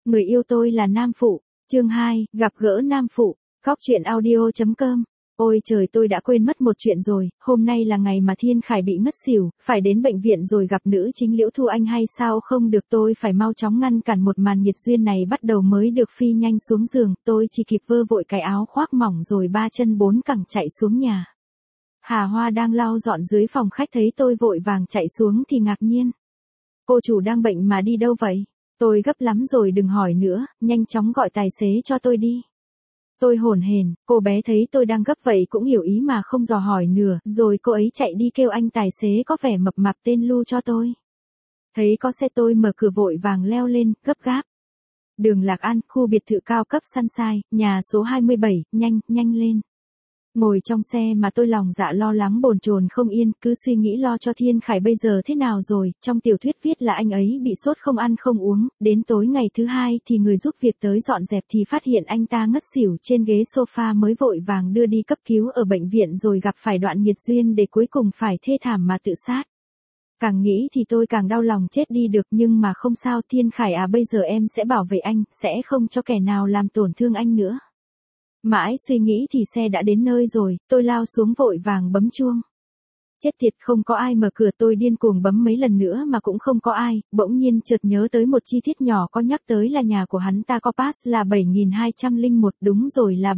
Người yêu tôi là nam phụ. Chương 2, gặp gỡ nam phụ. Góc truyện audio.com. Ôi trời, tôi đã quên mất một chuyện rồi, hôm nay là ngày mà Thiên Khải bị ngất xỉu, phải đến bệnh viện rồi gặp nữ chính Liễu Thu Anh hay sao không được, tôi phải mau chóng ngăn cản một màn nghiệt duyên này bắt đầu mới được. Phi nhanh xuống giường, tôi chỉ kịp vơ vội cái áo khoác mỏng rồi ba chân bốn cẳng chạy xuống nhà. Hà Hoa đang lau dọn dưới phòng khách thấy tôi vội vàng chạy xuống thì ngạc nhiên. Cô chủ đang bệnh mà đi đâu vậy? Tôi gấp lắm rồi, đừng hỏi nữa, nhanh chóng gọi tài xế cho tôi đi. Tôi hổn hển, cô bé thấy tôi đang gấp vậy cũng hiểu ý mà không dò hỏi nữa, rồi cô ấy chạy đi kêu anh tài xế có vẻ mập mạp tên Lu cho tôi. Thấy có xe tôi mở cửa vội vàng leo lên, gấp gáp. Đường Lạc An, khu biệt thự cao cấp Sunshine, nhà số 27, nhanh lên. Ngồi trong xe mà tôi lòng dạ lo lắng bồn chồn không yên, cứ suy nghĩ lo cho Thiên Khải bây giờ thế nào rồi. Trong tiểu thuyết viết là anh ấy bị sốt không ăn không uống, đến tối ngày thứ hai thì người giúp việc tới dọn dẹp thì phát hiện anh ta ngất xỉu trên ghế sofa, mới vội vàng đưa đi cấp cứu ở bệnh viện rồi gặp phải đoạn nghiệt duyên để cuối cùng phải thê thảm mà tự sát. Càng nghĩ thì tôi càng đau lòng chết đi được, nhưng mà không sao, Thiên Khải à, bây giờ em sẽ bảo vệ anh, sẽ không cho kẻ nào làm tổn thương anh nữa. Mãi suy nghĩ thì xe đã đến nơi rồi, tôi lao xuống vội vàng bấm chuông. Chết tiệt, không có ai mở cửa, tôi điên cuồng bấm mấy lần nữa mà cũng không có ai, bỗng nhiên chợt nhớ tới một chi tiết nhỏ, có nhắc tới là nhà của hắn ta có pass là 7201, đúng rồi là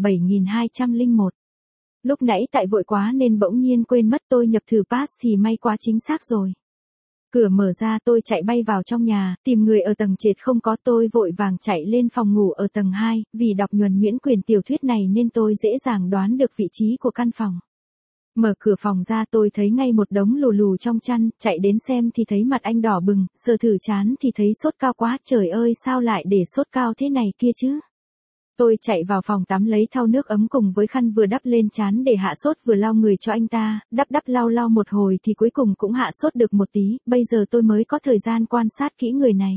7201. Lúc nãy tại vội quá nên bỗng nhiên quên mất, tôi nhập thử pass thì may quá chính xác rồi. Cửa mở ra, tôi chạy bay vào trong nhà, tìm người ở tầng trệt không có, tôi vội vàng chạy lên phòng ngủ ở tầng 2, vì đọc nhuần nhuyễn quyển tiểu thuyết này nên tôi dễ dàng đoán được vị trí của căn phòng. Mở cửa phòng ra tôi thấy ngay một đống lù lù trong chăn, chạy đến xem thì thấy mặt anh đỏ bừng, sờ thử trán thì thấy sốt cao quá, trời ơi sao lại để sốt cao thế này kia chứ. Tôi chạy vào phòng tắm lấy thau nước ấm cùng với khăn vừa đắp lên trán để hạ sốt vừa lau người cho anh ta, đắp lau một hồi thì cuối cùng cũng hạ sốt được một tí, bây giờ tôi mới có thời gian quan sát kỹ người này.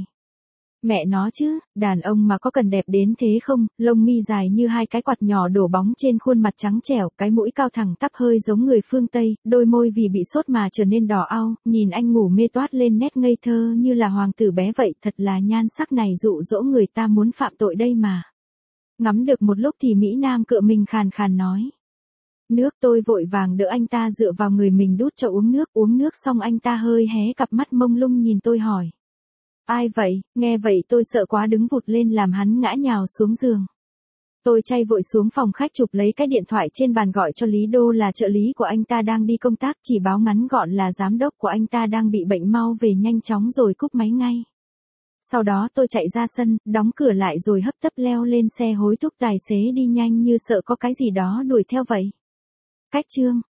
Mẹ nó chứ, đàn ông mà có cần đẹp đến thế không, lông mi dài như hai cái quạt nhỏ đổ bóng trên khuôn mặt trắng trẻo, cái mũi cao thẳng tắp hơi giống người phương Tây, đôi môi vì bị sốt mà trở nên đỏ au, nhìn anh ngủ mê toát lên nét ngây thơ như là hoàng tử bé vậy, thật là nhan sắc này dụ dỗ người ta muốn phạm tội đây mà. Ngắm được một lúc thì Mỹ Nam cựa mình khàn khàn nói. Nước, tôi vội vàng đỡ anh ta dựa vào người mình đút cho uống nước xong anh ta hơi hé cặp mắt mông lung nhìn tôi hỏi. Ai vậy, nghe vậy tôi sợ quá đứng vụt lên làm hắn ngã nhào xuống giường. Tôi chay vội xuống phòng khách chụp lấy cái điện thoại trên bàn gọi cho Lý Đô, là trợ lý của anh ta đang đi công tác, chỉ báo ngắn gọn là giám đốc của anh ta đang bị bệnh, mau về nhanh chóng rồi cúp máy ngay. Sau đó tôi chạy ra sân, đóng cửa lại rồi hấp tấp leo lên xe hối thúc tài xế đi nhanh như sợ có cái gì đó đuổi theo vậy. Cách chương